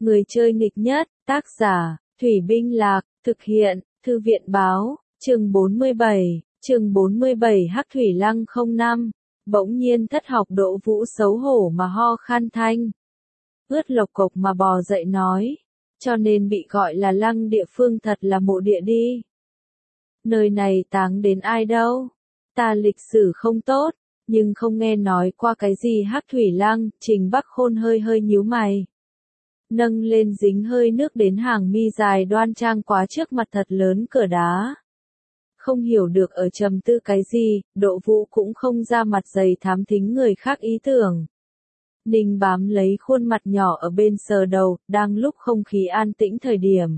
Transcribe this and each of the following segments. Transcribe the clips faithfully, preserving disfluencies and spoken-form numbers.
Người chơi nghịch nhất, tác giả, Thủy Binh Lạc, thực hiện, Thư viện Báo, chương bốn mươi bảy, chương bốn mươi bảy Hắc Thủy Lăng không năm, bỗng nhiên thất học Đỗ Vũ xấu hổ mà ho khan thanh. Ướt lộc cộc mà bò dậy nói, cho nên bị gọi là lăng địa phương thật là mộ địa đi. Nơi này táng đến ai đâu, ta lịch sử không tốt, nhưng không nghe nói qua cái gì Hắc Thủy Lăng, Trình Bắc Khôn hơi hơi nhíu mày. Nâng lên dính hơi nước đến hàng mi dài đoan trang quá trước mặt thật lớn cửa đá. Không hiểu được ở trầm tư cái gì, Đỗ Vũ cũng không ra mặt dày thám thính người khác ý tưởng. Ninh bám lấy khuôn mặt nhỏ ở bên sờ đầu, đang lúc không khí an tĩnh thời điểm.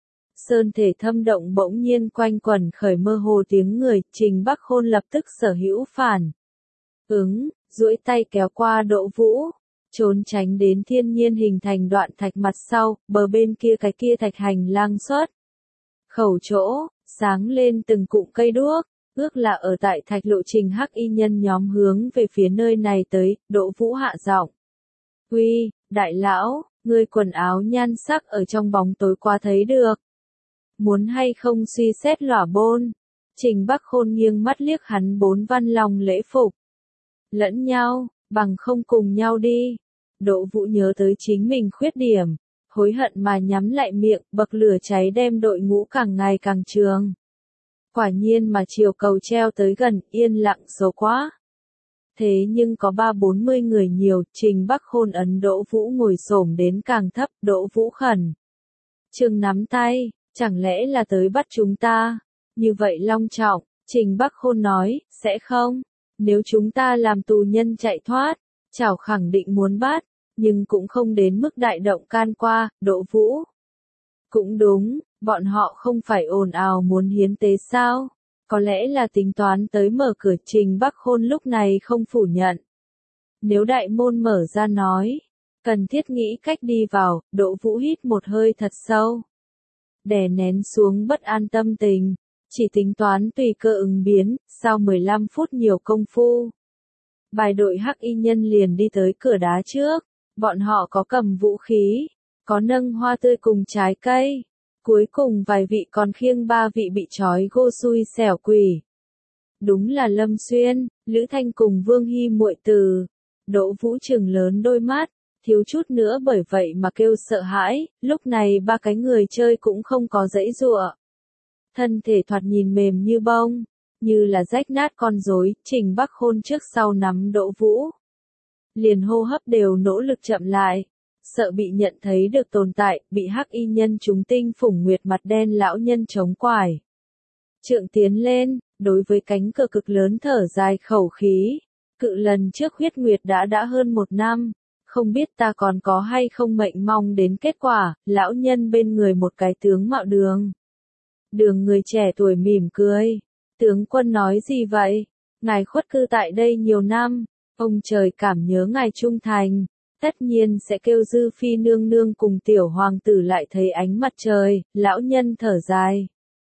Sơn thể thâm động bỗng nhiên quanh quẩn khởi mơ hồ tiếng người, Trình Bắc Khôn lập tức sở hữu phản ứng, duỗi tay kéo qua Đỗ Vũ, trốn tránh đến thiên nhiên hình thành đoạn thạch mặt sau, bờ bên kia cái kia thạch hành lang xuất. Khẩu chỗ, sáng lên từng cụm cây đuốc, ước là ở tại thạch lộ trình hắc y nhân nhóm hướng về phía nơi này tới, Đỗ Vũ hạ giọng. Uy, đại lão, ngươi quần áo nhan sắc ở trong bóng tối qua thấy được. Muốn hay không suy xét lỏa bôn? Trình Bắc Khôn nghiêng mắt liếc hắn bốn văn lòng lễ phục. Lẫn nhau, bằng không cùng nhau đi. Đỗ Vũ nhớ tới chính mình khuyết điểm, hối hận mà nhắm lại miệng, bậc lửa cháy đem đội ngũ càng ngày càng trường. Quả nhiên mà chiều cầu treo tới gần, yên lặng số quá. Thế nhưng có ba bốn mươi người nhiều, Trình Bắc Khôn ấn Đỗ Vũ ngồi xổm đến càng thấp, Đỗ Vũ khẩn. Trừng nắm tay, chẳng lẽ là tới bắt chúng ta? Như vậy long trọng, Trình Bắc Khôn nói, sẽ không. Nếu chúng ta làm tù nhân chạy thoát, chảo khẳng định muốn bắt, nhưng cũng không đến mức đại động can qua, Đỗ Vũ. Cũng đúng, bọn họ không phải ồn ào muốn hiến tế sao? Có lẽ là tính toán tới mở cửa. Trình Bắc Khôn lúc này không phủ nhận. Nếu đại môn mở ra nói, cần thiết nghĩ cách đi vào, Đỗ Vũ hít một hơi thật sâu. Đè nén xuống bất an tâm tình, chỉ tính toán tùy cơ ứng biến, sau mười lăm phút nhiều công phu. Bài đội hắc y nhân liền đi tới cửa đá trước, bọn họ có cầm vũ khí, có nâng hoa tươi cùng trái cây. Cuối cùng vài vị còn khiêng ba vị bị trói gô xui xẻo quỷ. Đúng là Lâm Xuyên, Lữ Thanh cùng Vương Hy muội từ. Đỗ Vũ trừng lớn đôi mắt, thiếu chút nữa bởi vậy mà kêu sợ hãi, lúc này ba cái người chơi cũng không có dãy giụa. Thân thể thoạt nhìn mềm như bông, như là rách nát con rối. Trình Bắc Khôn trước sau nắm Đỗ Vũ. Liền hô hấp đều nỗ lực chậm lại. Sợ bị nhận thấy được tồn tại, bị hắc y nhân chúng tinh phủng nguyệt mặt đen lão nhân chống quải. Trượng tiến lên, đối với cánh cửa cực lớn thở dài khẩu khí. Cự lần trước huyết nguyệt đã đã hơn một năm, không biết ta còn có hay không mệnh mong đến kết quả. Lão nhân bên người một cái tướng mạo đường. Đường người trẻ tuổi mỉm cười. Tướng quân nói gì vậy? Ngài khuất cư tại đây nhiều năm, ông trời cảm nhớ ngài trung thành. Tất nhiên sẽ kêu Dư Phi nương nương cùng tiểu hoàng tử lại thấy ánh mặt trời. Lão nhân thở dài,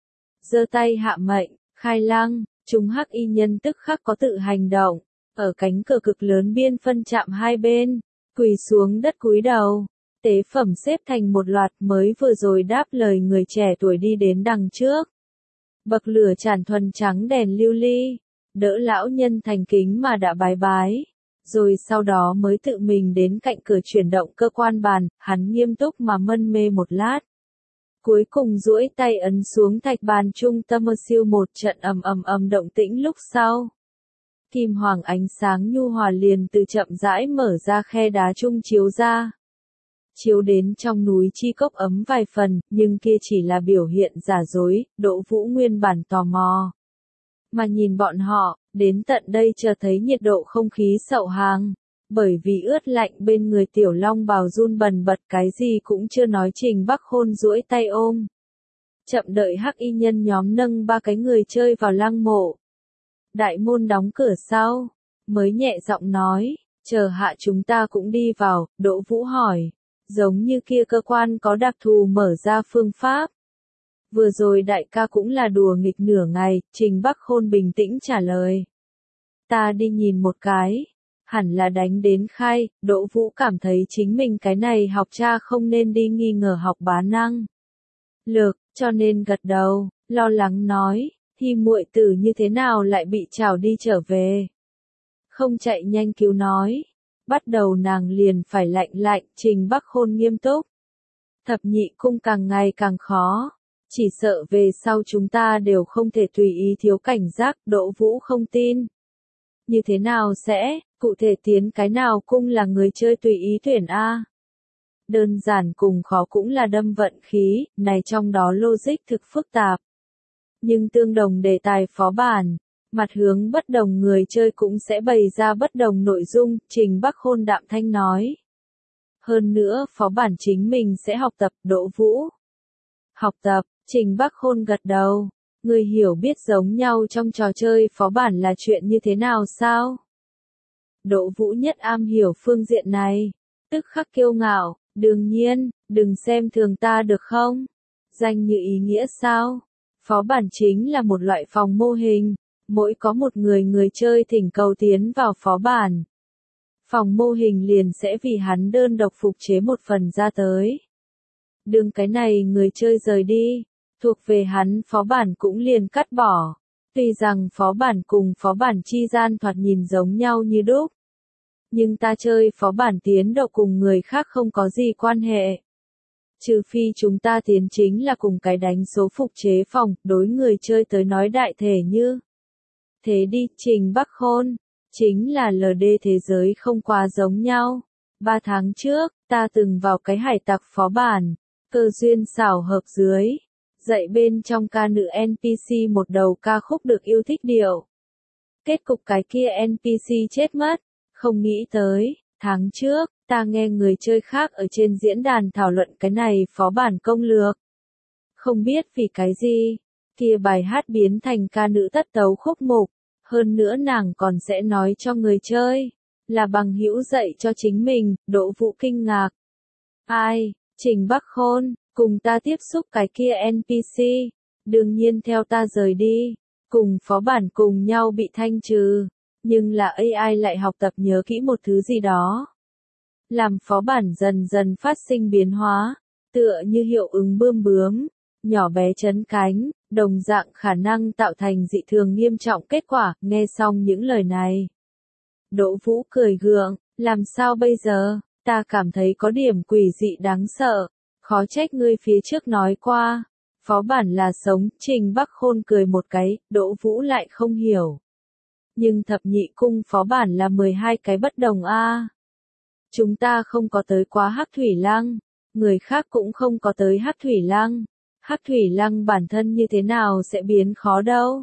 giơ tay hạ mệnh, khai lăng. Chúng hắc y nhân tức khắc có tự hành động, ở cánh cửa cực lớn biên phân chạm hai bên, quỳ xuống đất cúi đầu. Tế phẩm xếp thành một loạt, mới vừa rồi đáp lời người trẻ tuổi đi đến đằng trước. Bậc lửa tràn thuần trắng đèn lưu ly, đỡ lão nhân thành kính mà đã bái bái. Rồi sau đó mới tự mình đến cạnh cửa chuyển động cơ quan bàn, hắn nghiêm túc mà mân mê một lát. Cuối cùng duỗi tay ấn xuống thạch bàn trung tâm siêu một trận ầm ầm ầm động tĩnh lúc sau. Kim hoàng ánh sáng nhu hòa liền từ chậm rãi mở ra khe đá trung chiếu ra. Chiếu đến trong núi chi cốc ấm vài phần, nhưng kia chỉ là biểu hiện giả dối. Đỗ Vũ nguyên bản tò mò mà nhìn bọn họ, đến tận đây chờ thấy nhiệt độ không khí sậu hàng. Bởi vì ướt lạnh bên người tiểu long bào run bần bật, cái gì cũng chưa nói. Trình Bắc Khôn duỗi tay ôm. Chậm đợi hắc y nhân nhóm nâng ba cái người chơi vào lăng mộ. Đại môn đóng cửa sau, mới nhẹ giọng nói, chờ hạ chúng ta cũng đi vào. Đỗ Vũ hỏi, giống như kia cơ quan có đặc thù mở ra phương pháp. Vừa rồi đại ca cũng là đùa nghịch nửa ngày. Trình Bắc Khôn bình tĩnh trả lời. Ta đi nhìn một cái. Hẳn là đánh đến khai, Đỗ Vũ cảm thấy chính mình cái này học cha không nên đi nghi ngờ học bá năng. Lực, cho nên gật đầu, lo lắng nói, Thi muội tử như thế nào lại bị trảo đi trở về. Không chạy nhanh cứu nói. Bắt đầu nàng liền phải lạnh lạnh, Trình Bắc Khôn nghiêm túc. Thập nhị cung càng ngày càng khó. Chỉ sợ về sau chúng ta đều không thể tùy ý thiếu cảnh giác, Đỗ Vũ không tin. Như thế nào sẽ, cụ thể tiến cái nào cung là người chơi tùy ý tuyển A. Đơn giản cùng khó cũng là đâm vận khí, này trong đó logic thực phức tạp. Nhưng tương đồng đề tài phó bản, mặt hướng bất đồng người chơi cũng sẽ bày ra bất đồng nội dung, Trình Bắc Khôn đạm thanh nói. Hơn nữa phó bản chính mình sẽ học tập, Đỗ Vũ. Học tập, Trình Bắc Khôn gật đầu. Người hiểu biết giống nhau trong trò chơi phó bản là chuyện như thế nào sao? Đỗ Vũ nhất am hiểu phương diện này. Tức khắc kiêu ngạo, đương nhiên, đừng xem thường ta được không? Danh như ý nghĩa sao? Phó bản chính là một loại phòng mô hình. Mỗi có một người người chơi thỉnh cầu tiến vào phó bản. Phòng mô hình liền sẽ vì hắn đơn độc phục chế một phần ra tới. Đương cái này người chơi rời đi, thuộc về hắn phó bản cũng liền cắt bỏ. Tuy rằng phó bản cùng phó bản chi gian thoạt nhìn giống nhau như đúc. Nhưng ta chơi phó bản tiến độ cùng người khác không có gì quan hệ. Trừ phi chúng ta tiến chính là cùng cái đánh số phục chế phòng, đối người chơi tới nói đại thể như. Thế đi, Trình Bắc Khôn, chính là lờ đê thế giới không quá giống nhau. Ba tháng trước, ta từng vào cái hải tặc phó bản, cơ duyên xảo hợp dưới, dạy bên trong ca nữ en pê xê một đầu ca khúc được yêu thích điệu. Kết cục cái kia en pê xê chết mất, không nghĩ tới, tháng trước, ta nghe người chơi khác ở trên diễn đàn thảo luận cái này phó bản công lược. Không biết vì cái gì, kia bài hát biến thành ca nữ tất tấu khúc mục, hơn nữa nàng còn sẽ nói cho người chơi, là bằng hữu dạy cho chính mình, Đỗ Vũ kinh ngạc. Ai, Trình Bắc Khôn, cùng ta tiếp xúc cái kia en pê xê, đương nhiên theo ta rời đi, cùng phó bản cùng nhau bị thanh trừ, nhưng là a i lại học tập nhớ kỹ một thứ gì đó. Làm phó bản dần dần phát sinh biến hóa, tựa như hiệu ứng bươm bướm, nhỏ bé chấn cánh, đồng dạng khả năng tạo thành dị thường nghiêm trọng kết quả, nghe xong những lời này. Đỗ Vũ cười gượng, làm sao bây giờ, ta cảm thấy có điểm quỷ dị đáng sợ, khó trách ngươi phía trước nói qua, phó bản là sống, Trình Bắc Khôn cười một cái, Đỗ Vũ lại không hiểu. Nhưng thập nhị cung phó bản là mười hai cái bất đồng a. Chúng ta không có tới quá Hắc Thủy Lăng, người khác cũng không có tới Hắc Thủy Lăng. Hắc Thủy Lăng bản thân như thế nào sẽ biến khó đâu?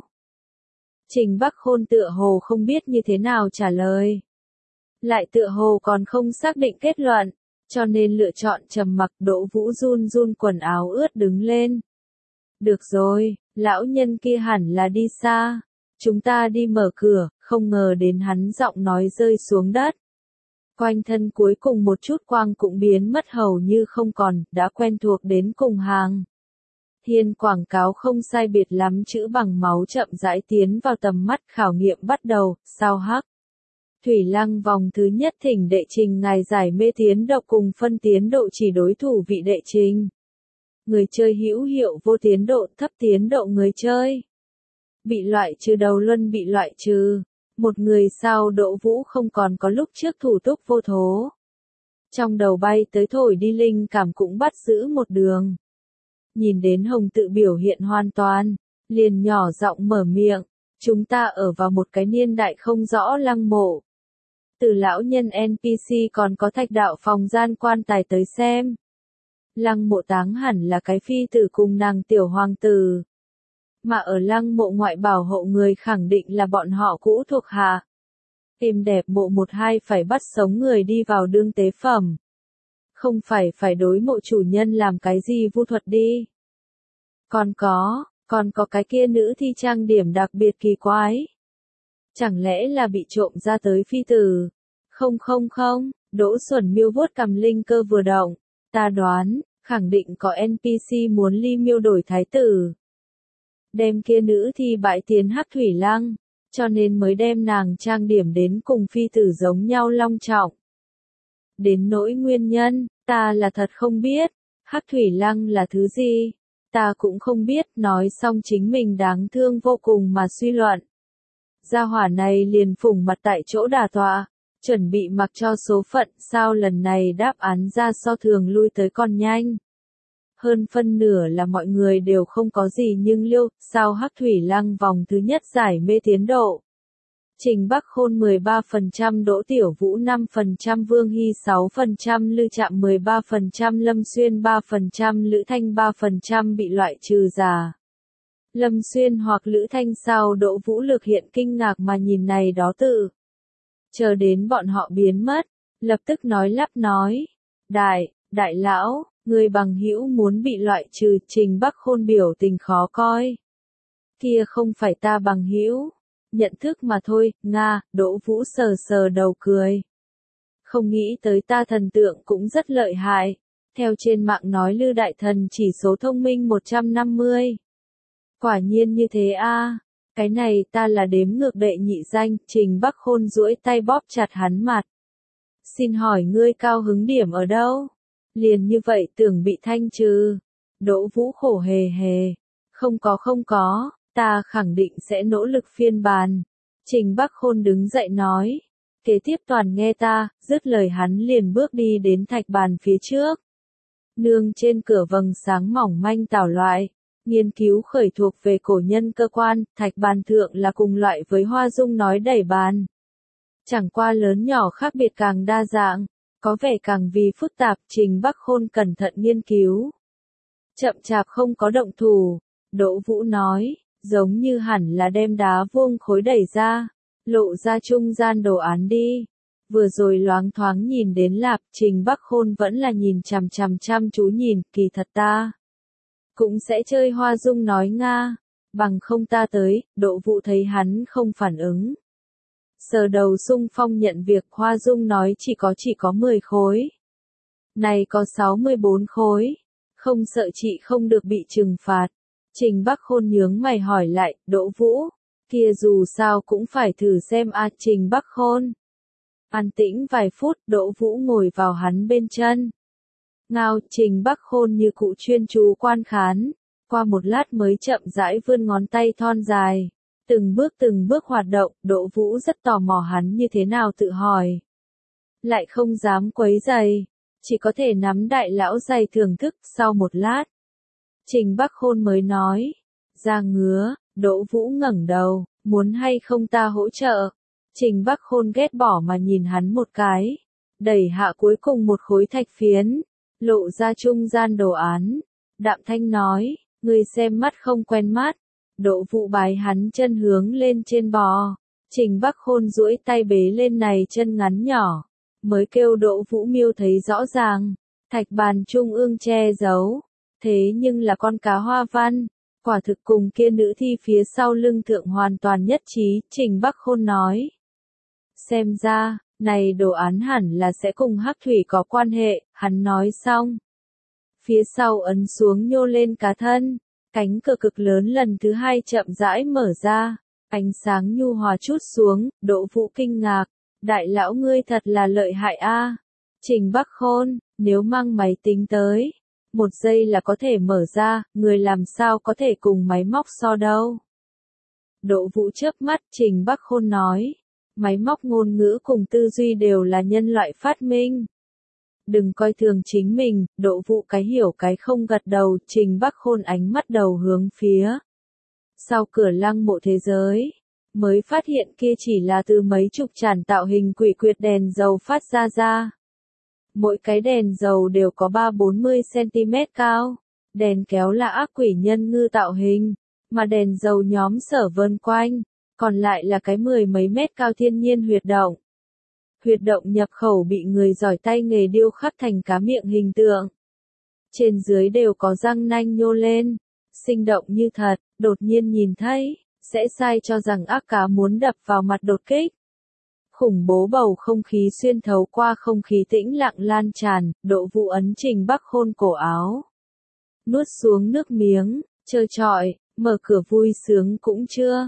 Trình Bắc Khôn tựa hồ không biết như thế nào trả lời. Lại tựa hồ còn không xác định kết luận, cho nên lựa chọn trầm mặc. Đỗ Vũ run run quần áo ướt đứng lên. Được rồi, lão nhân kia hẳn là đi xa. Chúng ta đi mở cửa, không ngờ đến hắn giọng nói rơi xuống đất. Quanh thân cuối cùng một chút quang cũng biến mất hầu như không còn, đã quen thuộc đến cùng hàng. Thiên quảng cáo không sai biệt lắm chữ bằng máu chậm rãi tiến vào tầm mắt, khảo nghiệm bắt đầu, sao hắc. Thủy Lăng vòng thứ nhất thỉnh đệ trình ngài giải mê tiến độ cùng phân tiến độ chỉ đối thủ vị đệ trình. Người chơi hữu hiệu vô tiến độ, thấp tiến độ người chơi. Bị loại trừ đầu luân bị loại trừ. Một người sau Đỗ Vũ không còn có lúc trước thủ túc vô thố. Trong đầu bay tới thổi đi linh cảm cũng bắt giữ một đường. Nhìn đến Hồng tự biểu hiện hoàn toàn, liền nhỏ giọng mở miệng, chúng ta ở vào một cái niên đại không rõ lăng mộ. Từ lão nhân en pê xê còn có thạch đạo phòng gian quan tài tới xem. Lăng mộ táng hẳn là cái phi tử cùng nàng tiểu hoàng tử. Mà ở lăng mộ ngoại bảo hộ người khẳng định là bọn họ cũ thuộc hạ. Êm đẹp mộ một hai phải bắt sống người đi vào đương tế phẩm. Không phải phải đối mộ chủ nhân làm cái gì vu thuật đi. Còn có, còn có cái kia nữ thi trang điểm đặc biệt kỳ quái. Chẳng lẽ là bị trộm ra tới phi tử? Không không không, Đỗ Xuẩn Miêu vuốt cầm linh cơ vừa động. Ta đoán, khẳng định có en pê xê muốn ly miêu đổi thái tử. Đem kia nữ thi bại tiến Hắc Thủy Lăng. cho nên mới đem nàng trang điểm đến cùng phi tử giống nhau long trọng. Đến nỗi nguyên nhân, ta là thật không biết, Hắc Thủy Lăng là thứ gì, ta cũng không biết, nói xong chính mình đáng thương vô cùng mà suy luận. Gia hỏa này liền phủng mặt tại chỗ đả tọa, chuẩn bị mặc cho số phận, sao lần này đáp án ra so thường lui tới còn nhanh. Hơn phân nửa là mọi người đều không có gì nhưng liêu, sao Hắc Thủy Lăng vòng thứ nhất giải mê tiến độ. Trình Bắc Khôn mười ba phần trăm, Đỗ Tiểu Vũ năm phần trăm, Vương Hy sáu phần trăm, Lư Trạm mười ba phần trăm, Lâm Xuyên ba phần trăm, Lữ Thanh ba phần trăm bị loại trừ giả. Lâm Xuyên hoặc Lữ Thanh sao Đỗ Vũ Lực hiện kinh ngạc mà nhìn này đó tự. Chờ đến bọn họ biến mất, lập tức nói lắp nói. Đại, đại lão, người bằng hữu muốn bị loại trừ, Trình Bắc Khôn biểu tình khó coi. Kia không phải ta bằng hữu. Nhận thức mà thôi, Nga, Đỗ Vũ sờ sờ đầu cười. Không nghĩ tới ta thần tượng cũng rất lợi hại. Theo trên mạng nói Lư Đại Thần chỉ số thông minh một trăm năm mươi. Quả nhiên như thế a. Cái này ta là đếm ngược đệ nhị danh, Trình Bắc Khôn duỗi tay bóp chặt hắn mặt. Xin hỏi ngươi cao hứng điểm ở đâu? Liền như vậy tưởng bị thanh trừ. Đỗ Vũ khổ hề hề. Không có không có. Ta khẳng định sẽ nỗ lực phiên bản. Trình Bắc Khôn đứng dậy nói. Kế tiếp toàn nghe ta, dứt lời hắn liền bước đi đến thạch bàn phía trước. Nương trên cửa vầng sáng mỏng manh tảo loại. Nghiên cứu khởi thuộc về cổ nhân cơ quan, thạch bàn thượng là cùng loại với hoa dung nói đẩy bàn. Chẳng qua lớn nhỏ khác biệt càng đa dạng, có vẻ càng vì phức tạp, Trình Bắc Khôn cẩn thận nghiên cứu. Chậm chạp không có động thủ, Đỗ Vũ nói. Giống như hẳn là đem đá vuông khối đẩy ra, lộ ra trung gian đồ án đi. Vừa rồi loáng thoáng nhìn đến lạp, Trình Bắc Khôn vẫn là nhìn chằm chằm chăm chú nhìn, kỳ thật ta. Cũng sẽ chơi hoa dung nói Nga, bằng không ta tới, Đỗ Vũ thấy hắn không phản ứng. Sờ đầu xung phong nhận việc hoa dung nói chỉ có chỉ có mười khối. Này có sáu mươi bốn khối, không sợ chị không được bị trừng phạt. Trình Bắc Khôn nhướng mày hỏi lại, Đỗ Vũ, kia dù sao cũng phải thử xem a. Trình Bắc Khôn. An tĩnh vài phút, Đỗ Vũ ngồi vào hắn bên chân. Ngao, Trình Bắc Khôn như cụ chuyên chú quan khán, qua một lát mới chậm rãi vươn ngón tay thon dài. Từng bước từng bước hoạt động, Đỗ Vũ rất tò mò hắn như thế nào tự hỏi. Lại không dám quấy giày, chỉ có thể nắm đại lão giày thưởng thức, sau một lát. Trình Bắc Khôn mới nói, ra ngứa, Đỗ Vũ ngẩng đầu, muốn hay không ta hỗ trợ. Trình Bắc Khôn ghét bỏ mà nhìn hắn một cái, đẩy hạ cuối cùng một khối thạch phiến, lộ ra trung gian đồ án. Đạm thanh nói, người xem mắt không quen mắt. Đỗ Vũ bái hắn chân hướng lên trên bò. Trình Bắc Khôn duỗi tay bế lên này chân ngắn nhỏ, mới kêu Đỗ Vũ miêu thấy rõ ràng, thạch bàn trung ương che giấu. Thế nhưng là con cá hoa văn, quả thực cùng kia nữ thi phía sau lưng thượng hoàn toàn nhất trí, Trình Bắc Khôn nói. Xem ra, này đồ án hẳn là sẽ cùng Hắc Thủy có quan hệ, hắn nói xong. Phía sau ấn xuống nhô lên cá thân, cánh cửa cực lớn lần thứ hai chậm rãi mở ra, ánh sáng nhu hòa chút xuống, Đỗ Vũ kinh ngạc, đại lão ngươi thật là lợi hại a. Trình Bắc Khôn, nếu mang máy tính tới. Một giây là có thể mở ra, người làm sao có thể cùng máy móc so đâu. Đỗ Vũ chớp mắt, Trình Bắc Khôn nói. Máy móc ngôn ngữ cùng tư duy đều là nhân loại phát minh. Đừng coi thường chính mình, Đỗ Vũ cái hiểu cái không gật đầu, Trình Bắc Khôn ánh mắt đầu hướng phía. Sau cửa lăng mộ thế giới, mới phát hiện kia chỉ là từ mấy chục tràn tạo hình quỷ quyệt đèn dầu phát ra ra. Mỗi cái đèn dầu đều có ba bốn mươi xăng-ti-mét cao. Đèn kéo là ác quỷ nhân ngư tạo hình, mà đèn dầu nhóm sở vân quanh, còn lại là cái mười mấy mét cao thiên nhiên huyệt động. Huyệt động nhập khẩu bị người giỏi tay nghề điêu khắc thành cá miệng hình tượng. Trên dưới đều có răng nanh nhô lên, sinh động như thật, đột nhiên nhìn thấy, sẽ sai cho rằng ác cá muốn đập vào mặt đột kích. Khủng bố bầu không khí xuyên thấu qua không khí tĩnh lặng lan tràn, Đỗ Vũ ấn Trình Bắc Khôn cổ áo. Nuốt xuống nước miếng, trơ trọi, mở cửa vui sướng cũng chưa.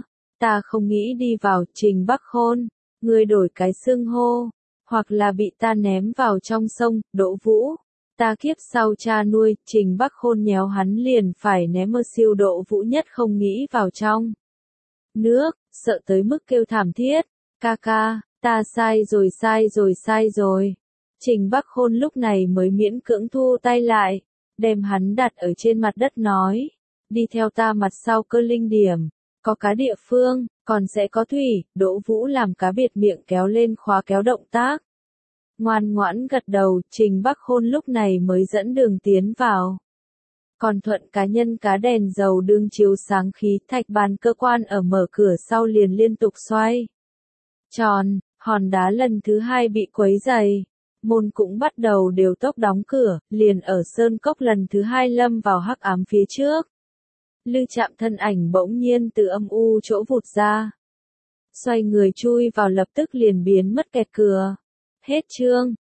ta không nghĩ đi vào, Trình Bắc Khôn, ngươi đổi cái xưng hô, hoặc là bị ta ném vào trong sông, Đỗ Vũ. Ta kiếp sau cha nuôi, Trình Bắc Khôn nhéo hắn liền phải ném mơ siêu Đỗ Vũ nhất không nghĩ vào trong nước, sợ tới mức kêu thảm thiết, ca ca, ta sai rồi sai rồi sai rồi. Trình Bắc Khôn lúc này mới miễn cưỡng thu tay lại, đem hắn đặt ở trên mặt đất nói, đi theo ta mặt sau cơ linh điểm, có cá địa phương, còn sẽ có thủy, Đỗ Vũ làm cá biệt miệng kéo lên khóa kéo động tác. Ngoan ngoãn gật đầu, Trình Bắc Khôn lúc này mới dẫn đường tiến vào. Còn thuận cá nhân cá đèn dầu đương chiếu sáng khí, thạch bàn cơ quan ở mở cửa sau liền liên tục xoay tròn, hòn đá lần thứ hai bị quấy dày. Môn cũng bắt đầu đều tốc đóng cửa, liền ở sơn cốc lần thứ hai lâm vào hắc ám phía trước. Lư Trạm thân ảnh bỗng nhiên từ âm u chỗ vụt ra. Xoay người chui vào lập tức liền biến mất kẹt cửa. Hết chương.